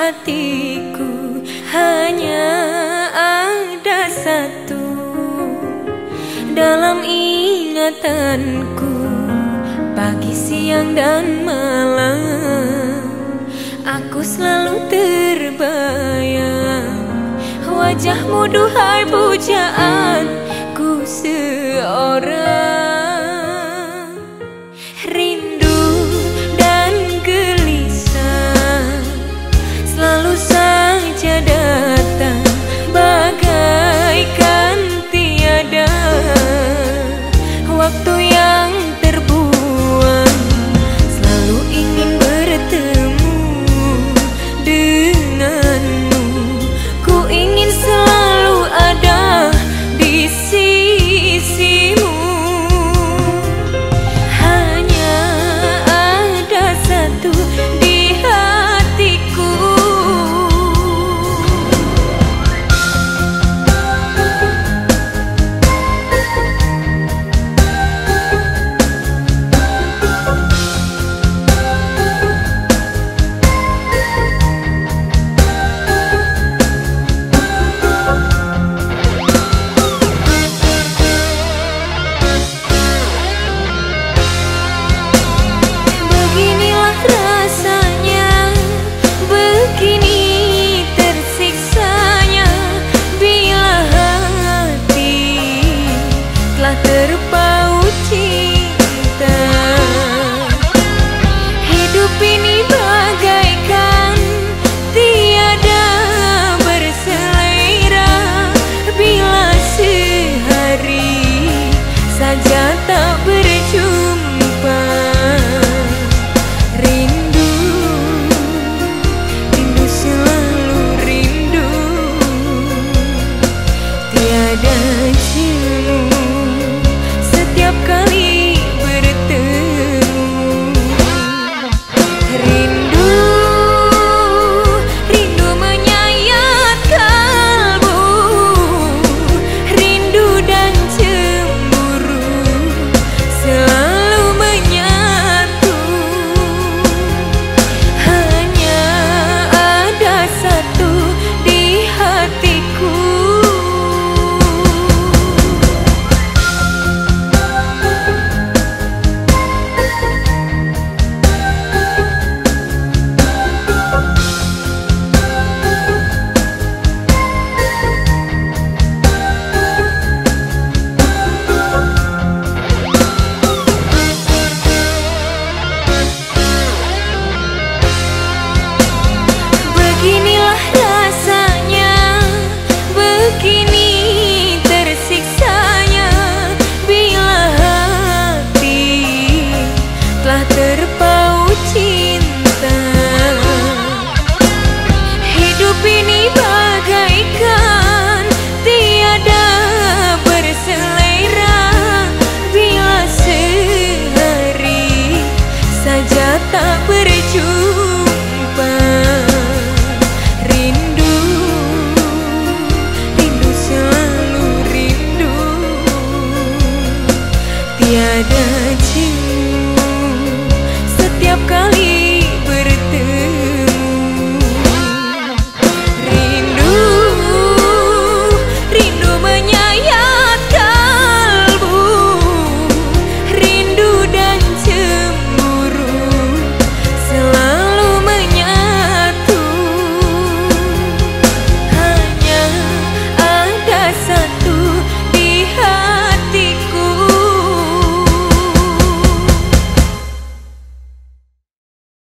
hatiku hanya ada satu. Dalam ingatanku pagi, siang, dan malam, aku selalu terbayang wajahmu, duhai pujaanku seorang. Rindu dan gelisah selalu saja datang, bagaikan tiada waktu yang terbuang. Selalu ingin bertemu denganmu, ku ingin selalu ada di sisimu. Hanya ada satu di hatiku. Terpaut cinta, hidup ini bagaikan tiada berselera. Bila sehari saja tak berjumpa, rindu, rindu selalu rindu, tiada jemu setiap kali bertemu. Rindu, rindu menyayat kalbu, rindu dan cemburu selalu menyatu. Hanya ada satu di hatiku. Beginilah rasanya, begini tersiksanya bila hati telah terpaut